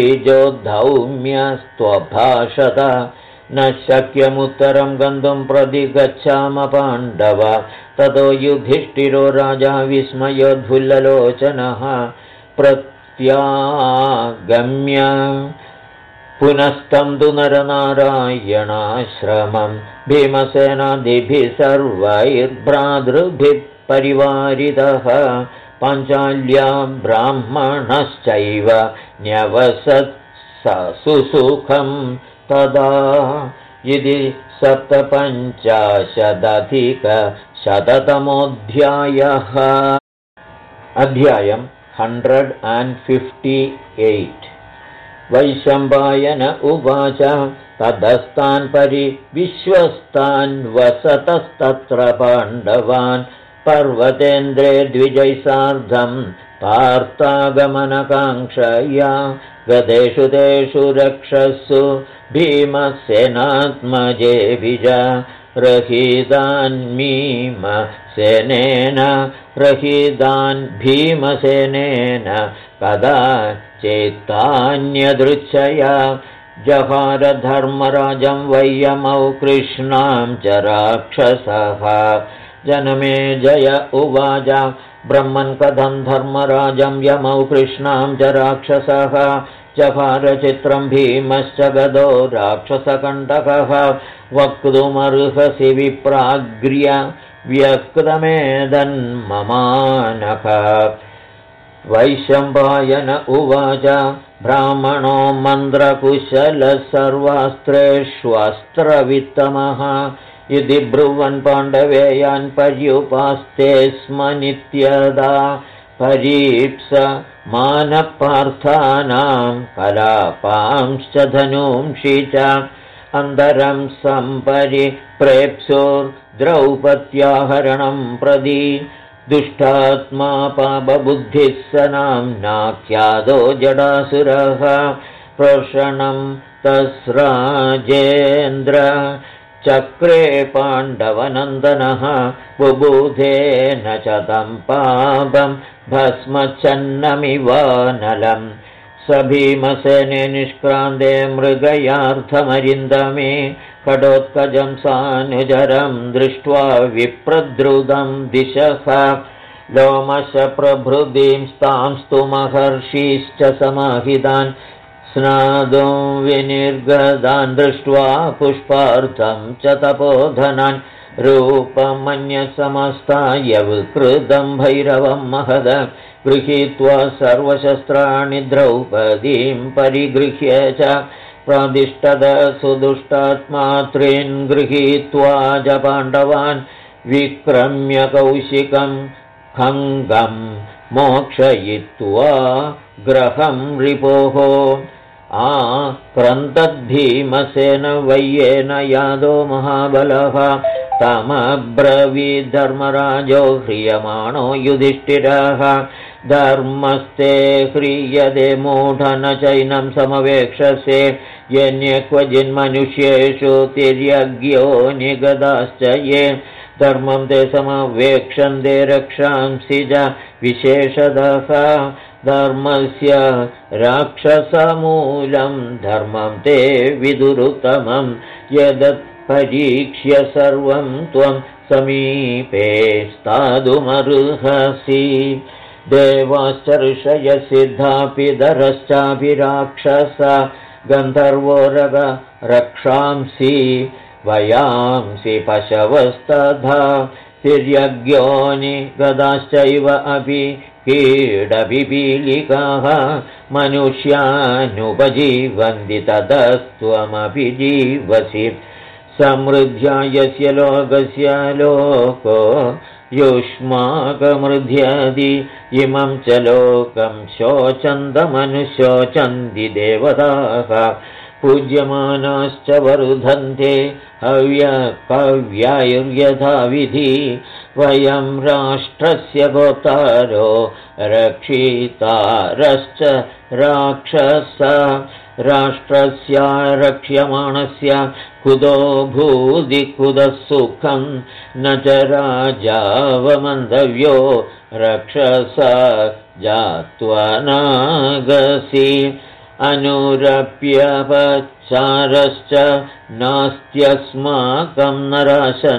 द्विजोद्धौम्यस्त्वभाषत न शक्यमुत्तरं गन्तुं प्रति गच्छाम पाण्डव ततो युधिष्ठिरो राजा विस्मयोद्फुल्ललोचनः प्रत्यागम्य पुनस्तं तु नरनारायणाश्रमं भीमसेनादिभिः सर्वैर्भ्रातृभिः परिवारितः पाञ्चाल्या ब्राह्मणश्चैव न्यवसत् सुसुखं तदा इति 750-अधिकशततमोऽध्यायः अध्यायं 158 वैशम्पायन उवाच तदस्तान् परिविश्वस्तान् वसतस्तत्र पाण्डवान् पर्वतेन्द्रे द्विजैः सार्धं पार्थागमनकाङ्क्षया गतेषु तेषु रक्षसु भीमसेनात्मजेभिज रहितान् भीमसेनेन कदा चेत्तान्यदृच्छया जहारधर्मराजं वैयमौ कृष्णां च राक्षसः जनमे जय उवाच ब्रह्मन् कथं धर्मराजं यमौ कृष्णां च राक्षसः जहारचित्रं भीमश्च गदो राक्षसकण्टकः वक्तुमर्हसि विप्राग्र्य व्यक्तमेदन्ममानः वैशम्पायन उवाच ब्राह्मणो मन्त्रकुशलः सर्वास्त्रेष्वस्त्रवित्तमः इति ब्रुवन् पाण्डवेयान् पर्युपास्ते स्म नित्यदा परीप्स मानपार्थानां कलापांश्च धनूंषि च अन्तरं सम्परिप्रेप्सुर्द्रौपद्याहरणं प्रति दुष्टात्मा पापबुद्धिः स नाम्नाख्यातो जडासुरः प्रोषणं तस्राजेन्द्र चक्रे पाण्डवनन्दनः बुबुधेन च तं पापं भस्मच्छन्नमिवानलम् स भीमसेने निष्क्रान्ते मृगयार्थमरिन्दमे खडोत्कजं सानुजरं दृष्ट्वा विप्रद्रुतं दिशः लोमशप्रभृतीं स्तांस्तु महर्षिश्च समाहितान् स्नातुं विनिर्गतान् दृष्ट्वा पुष्पार्थं च तपोधनान् रूपमन्यसमस्ताय विकृतं भैरवं महद गृहीत्वा सर्वशस्त्राणि द्रौपदीं परिगृह्य च प्रादिष्टद सुदुष्टात्मा त्रीन् गृहीत्वा च पाण्डवान् विक्रम्य कौशिकं खङ्गं मोक्षयित्वा ग्रहं रिपोः क्रन्दद्भीमसेन वय्येन यादो महाबलः तमब्रवीद्धर्मराजो ह्रियमाणो युधिष्ठिरः धर्मस्ते ह्रियते मूढ न चैनं समवेक्षसे यन्ये क्वचिन्मनुष्येषु तिर्यज्ञो निगदाश्च ये धर्मं ते समवेक्षन्ते रक्षांसि च विशेषतः धर्मस्य राक्षसमूलं धर्मं ते विदुरुत्तमं यदत् परीक्ष्य सर्वं त्वं समीपे स्थातुमर्हसि देवाश्च ऋषयः सिद्धापितरश्चापि राक्षसा गन्धर्वोरग रक्षांसि वयांसि पशवस्तथा तिर्यज्ञोनि गदाश्चैव अपि कीडपिपीलिकाः मनुष्यानुपजीवन्ति ततस्त्वमपि जीवसि समृद्ध्या यस्य लोकस्य लोको युष्माकमृध्यति इमं च लोकं शोचन्तमनुशोचन्ति देवताः पूज्यमानाश्च वर्धन्ते हव्यकव्यैर्यथाविधि वयं राष्ट्रस्य गोप्तारो रक्षितारश्च राक्षसा राष्ट्रस्यारक्ष्यमाणस्य कुतो भूति कुतः सुखं न च राजावमन्तव्यो रक्षसा जात्वनागसि अनुरप्यपचारश्च नास्त्यस्माकं नराशन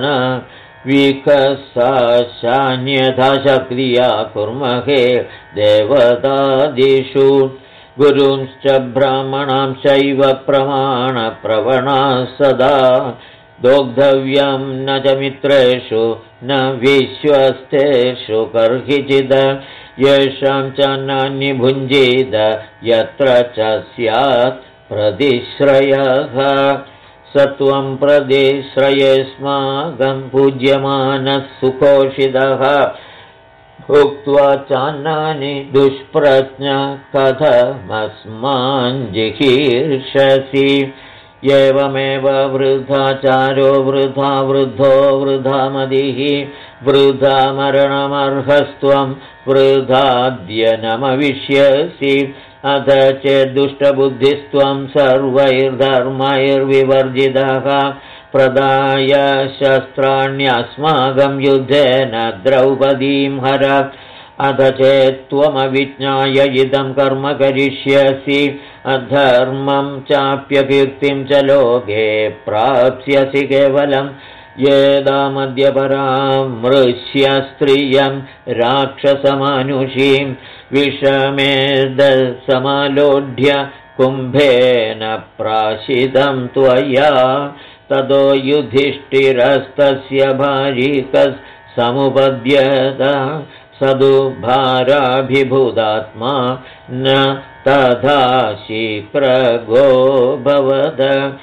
विकसाशान्यथा शक्रिया कुर्महे देवतादिषु गुरुंश्च ब्राह्मणांश्चैव प्रमाणप्रवणाः सदा दोग्धव्यं न च मित्रेषु न विश्वस्तेषु कर्हिचिद येषां च नान्यभुञ्जीत यत्र च स्यात् प्रतिश्रयः सत्वं प्रतिश्रयेस्माकं पूज्यमानः सुपोषितः उक्त्वा चान्नानि दुष्प्रज्ञा कथमस्माञ्जिहीर्षसि एवमेव वृद्धाचारो वृथा वृद्धो वृथा मदिः वृथा मरणमर्हस्त्वं वृथाद्यनमविष्यसि अथ चेद्दुष्टबुद्धिस्त्वं सर्वैर्धर्मैर्विवर्जितः प्रदाय शस्त्राण्यस्माकं युद्धेन द्रौपदीं हर अथ चेत्त्वमविज्ञाय इदं कर्म करिष्यसि अधर्मं चाप्यकीर्तिं च लोके प्राप्स्यसि केवलं येदामद्यपरामृश्य स्त्रियं राक्षसमानुषीं विषमेदसमालोढ्य कुम्भेन प्राशितं त्वया ततो युधिष्ठिरस्तस्य भारीकः समुपद्यत सदुभाराभिभूतात्मा न तथा शीघ्रगो भवद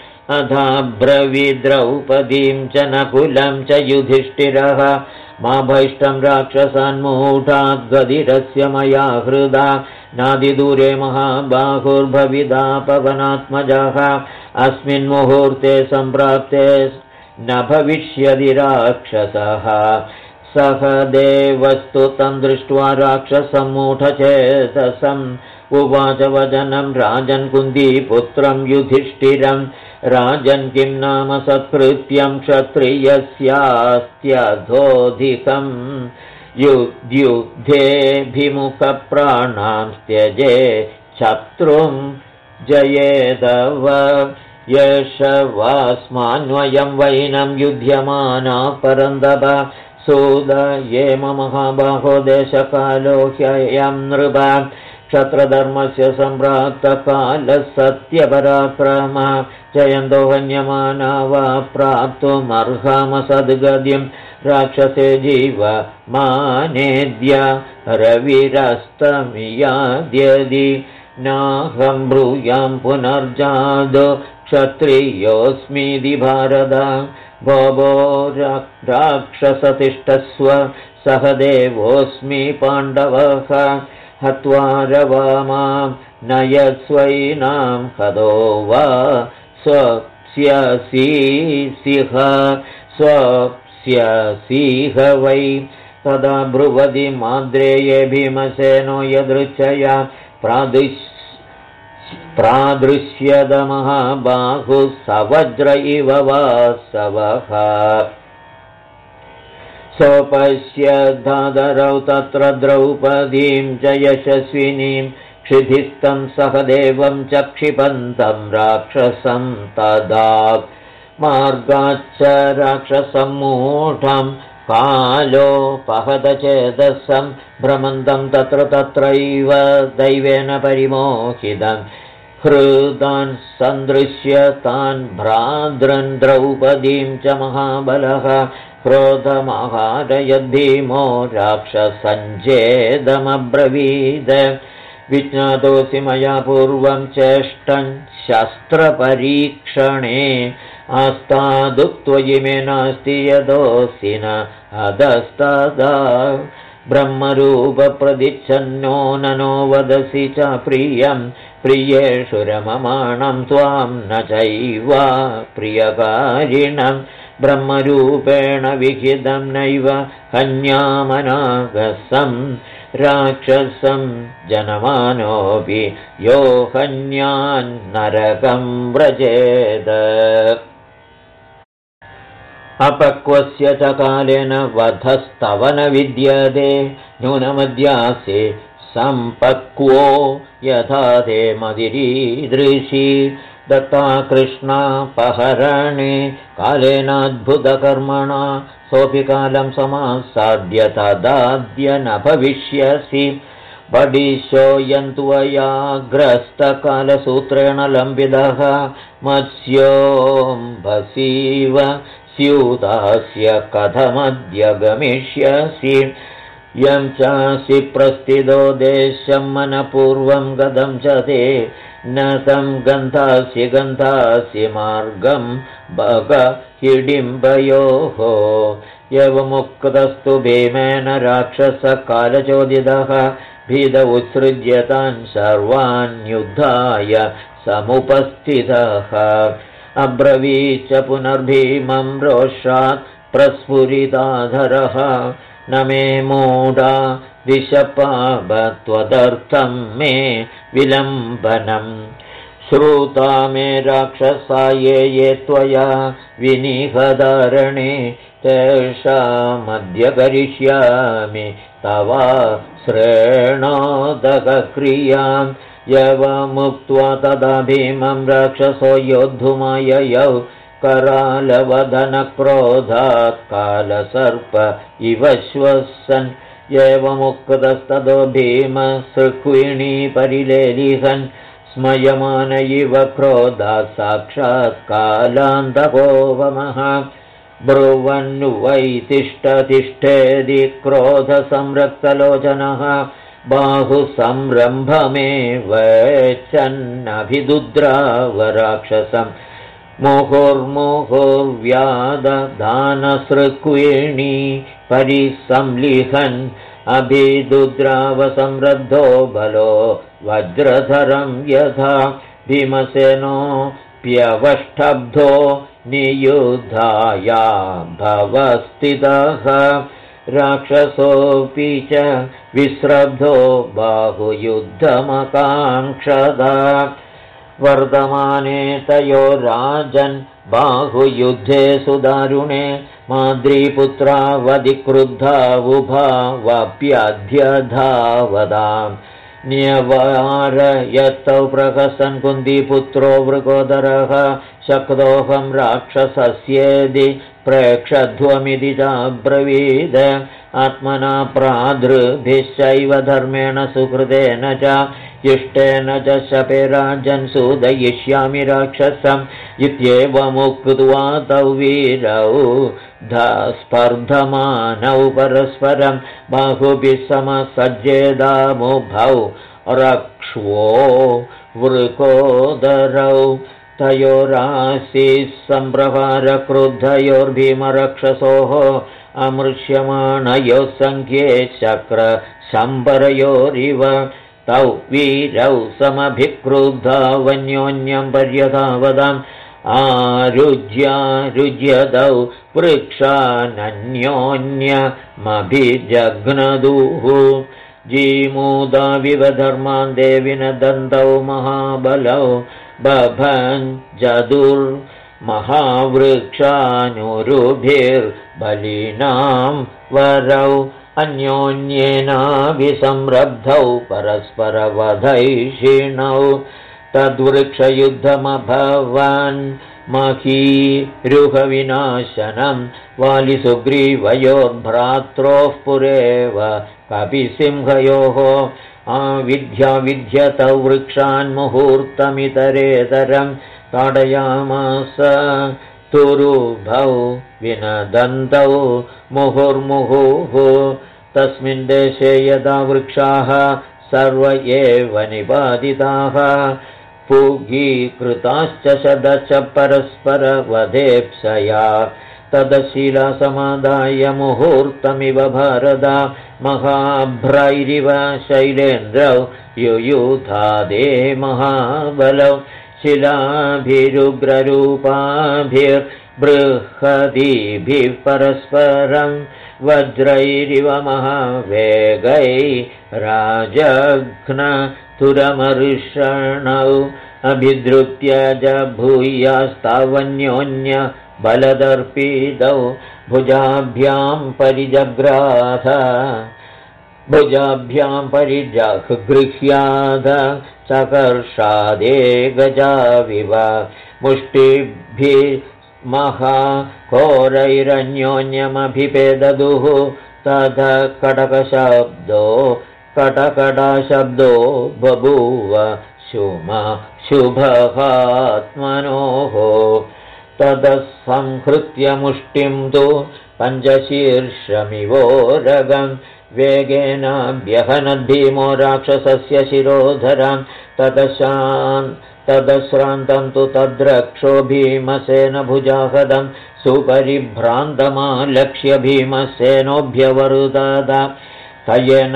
अथाब्रवीद्रौपदीं च नकुलं च युधिष्ठिरः मा भैष्टं राक्षसान्मूढात् गदिरस्य मया हृदा नादिदूरे महाबाहुर्भविदा पवनात्मजः अस्मिन् मुहूर्ते सम्प्राप्ते न भविष्यति राक्षसः सह देवस्तु तं दृष्ट्वा राक्षसम्मूढचेतसम् उवाच वचनं राजन् कुन्तीपुत्रं युधिष्ठिरं राजन् किं नाम सत्कृत्यं क्षत्रियस्यास्त्यधोऽधिकं युद्धेऽभिमुखप्राणां त्यजे शत्रुं जयेदव यश वास्मान्वयं वैनं युध्यमाना परन्दभ सूद ये महाबाहो देशकालो ह्ययं नृप क्षत्रधर्मस्य सम्प्राप्तकालः सत्यपराक्रम जयन्तो हन्यमाना वा प्राप्तुमर्हमसद्गतिं राक्षसे जीव मानेद्य रविरस्तमियाद्यदि नाहं ब्रूयां पुनर्जादो क्षत्रियोऽस्मीति भारत भवो राक्षसतिष्ठस्व सह देवोऽस्मि पाण्डवः हत्वा रवामां नयस्वैनां हदो वा स्वप्स्यसीह वै तदा ब्रुवति माद्रेये भीमसेनो यदृच्छया प्रादृश्यदमहाबाहुः सवज्र इव वासवः सोपश्यद्धादरौ तत्र द्रौपदीं च यशस्विनीं क्षिधिस्तं सहदेवं च क्षिपन्तं राक्षसं तदा मार्गाच्च राक्षसं मूढं कालोपहतचेतसं भ्रमन्तं तत्र तत्रैव दैवेन परिमोहितं हृदान् सन्दृश्य तान् भ्रातॄन् द्रौपदीं च महाबलः क्रोधमहारयद्भीमो राक्षसञ्चेदमब्रवीद विज्ञातोऽसि मया पूर्वं चेष्टं शस्त्रपरीक्षणे आस्तादुक्त्वयि मे नास्ति यदोऽसि न अधस्तदा ब्रह्मरूपप्रदिच्छन्नो ननो वदसि च प्रियं प्रियेषु रममाणं त्वां न चैव प्रियकारिणं ब्रह्मरूपेण विहितं नैव हन्यामनागसं राक्षसं जनमानोऽपि यो हन्यान्नरकं व्रजेद अपक्वस्य च कालेन वधस्तव न विद्यते नूनमद्यासे सम्पक्वो यथा ते मदिरीदृशी दत्ता कृष्णापहरणे कालेनाद्भुतकर्मणा सोऽपि कालं समासाद्य तदाद्य न भविष्यसि बडिशो यन्त्वयाग्रस्तकालसूत्रेण लम्बितः मत्स्योऽम्भसीव स्यूतास्य कथमद्य गमिष्यसि यं चासि प्रस्थितो देशं मनपूर्वं गतं च ते न तं गन्धासि मार्गं बगहिडिम्बयोः एवमुक्तस्तु भीमेन राक्षसकालचोदितः भीत उत्सृज्य तान् सर्वान् युद्धाय समुपस्थितः अब्रवीच पुनर्भीमं रोषात् प्रस्फुरिताधरः न मे मूढा दिशपावत्वदर्थं मे विलम्बनं श्रुता मे राक्षसा ये त्वया विनिहदारणे तेषामद्य करिष्यामि तवा श्रेणोदकक्रियां यवमुक्त्वा तदा भीमं राक्षसो योद्धुमाययौ करालवदनक्रोधात् कालसर्प इव श्वसन् एवमुक्तस्ततो भीमसृक्विणी परिलेलिहन् स्मयमान इव क्रोधात् साक्षात् कालान्तको वमः ब्रुवन् वै तिष्ठेदि क्रोधसंरक्तलोचनः बाहुसंरम्भमेव चन्नभिदुद्राव राक्षसम् मुहुर्मुहुर्व्यादधानसृक्विणी परिसंलिहन् अभिदुद्रावसंरद्धो बलो वज्रधरं यथा भीमसेनोऽप्यवष्टब्धो नियुद्धाया भवस्थितः राक्षसोऽपि च विस्रब्धो बाहुयुद्धमकाङ्क्षदा वर्धमाने तयो राजन् बाहुयुद्धे सुदारुणे माद्रीपुत्रावधिक्रुद्धा उभावप्यध्यधावदाम् न्यवारयतौ प्रहसन् कुन्तीपुत्रो वृकोदरः शक्तोऽहं राक्षसस्येदि प्रेक्षध्वमिति चाब्रवीद आत्मना प्रादृभिश्चैव धर्मेण सुकृतेन च इष्टेन च शपे राजन् सूदयिष्यामि राक्षसम् इत्येवमुक्त्वा तौ वीरौ स्पर्धमानौ परस्परं बाहुभिः समसज्जेदामुभौ रक्ष्वो वृकोदरौ तयोरासीः सम्प्रहारक्रुद्धयोर्भीमरक्षसोः अमृष्यमाणयोः सङ्ख्ये शक्रशम्बरयोरिव तौ वीरौ समभिक्रुद्धा वन्योन्यं पर्यधावताम् आरुज्यारुज्यतौ वृक्षानन्योन्यमभिजघ्नदुः जीमूदाविव धर्मान् देविनदन्तौ महाबलौ बभञ्जदुर्महावृक्षानुरुभिर्बलिनां वरौ अन्योन्येनाभिसंरब्धौ परस्परवधैषिणौ तद्वृक्षयुद्धमभवन् महीरुहविनाशनं वालिसुग्रीवयोर्भ्रात्रोः पुरेव कपिसिंहयोः आविद्याविद्यतौ वृक्षान् मुहूर्तमितरेतरं ताडयामास तुरुभौ विनदन्तौ मुहुर्मुहुः तस्मिन् देशे यदा वृक्षाः सर्व एव निपातिताः पूगीकृताश्च शतच परस्परवधेप्सया तदशीलासमादाय मुहूर्तमिव भारत महाभ्रैरिव शैलेन्द्रौ युयुधादे महाबलौ शिलाभिरुग्ररूपाभिर्बृहदीभिः परस्परं वज्रैरिव महावेगैराजघ्नतुरमर्षणौ अभिद्रुत्य च भूयास्तावन्योन्य बलदर्पितौ भुजाभ्यां परिजगृह्याध चकर्षादे गजाविव मुष्टिभिर्महाघोरैरन्योन्यमभिपेददुः तथ कटकशब्दो बभूव शुभहात्मनोः ततः संहृत्य मुष्टिं तु पञ्चशीर्षमिवोरगं वेगेनाभ्यहनद्भीमो राक्षसस्य शिरोधरं तदश्रान्तं तु तद्रक्षो भीमसेन भुजाहदं सुपरिभ्रान्तमालक्ष्य भीमसेनोऽभ्यवरुदत तयेन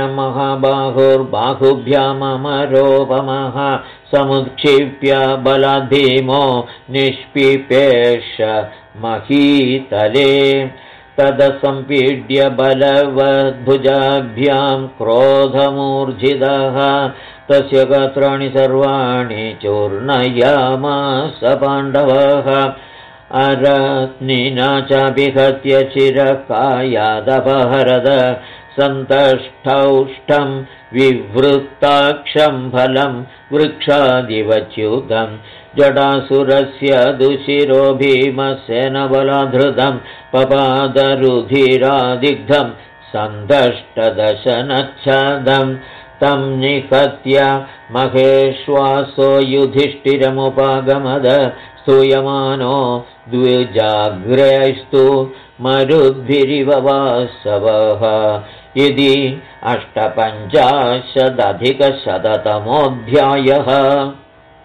महाबाहुर्बाहुभ्यामरोपमः समुत्क्षिप्य बलाद्भीमो निष्पिपेश महीतले तदसम्पीड्य बलवद्भुजाभ्यां क्रोधमूर्जितः तस्य गात्राणि सर्वाणि चूर्णयामास पाण्डवः अरत्निना चाभिहत्य चिरकायादपहरद सन्तष्टौष्टं विवृत्ताक्षं फलं वृक्षादिवच्युतं जडासुरस्य दुशिरो भीमसेनबलाधृतं पपादरुधिरादिग्धं सन्तष्टदशनच्छदं तं निहत्य महेश्वासो युधिष्ठिरमुपागमद स्तूयमानो द्विजाग्रैस्तु मरुद्भिरिव वासवः इति 850-अधिकशततमोऽध्यायः।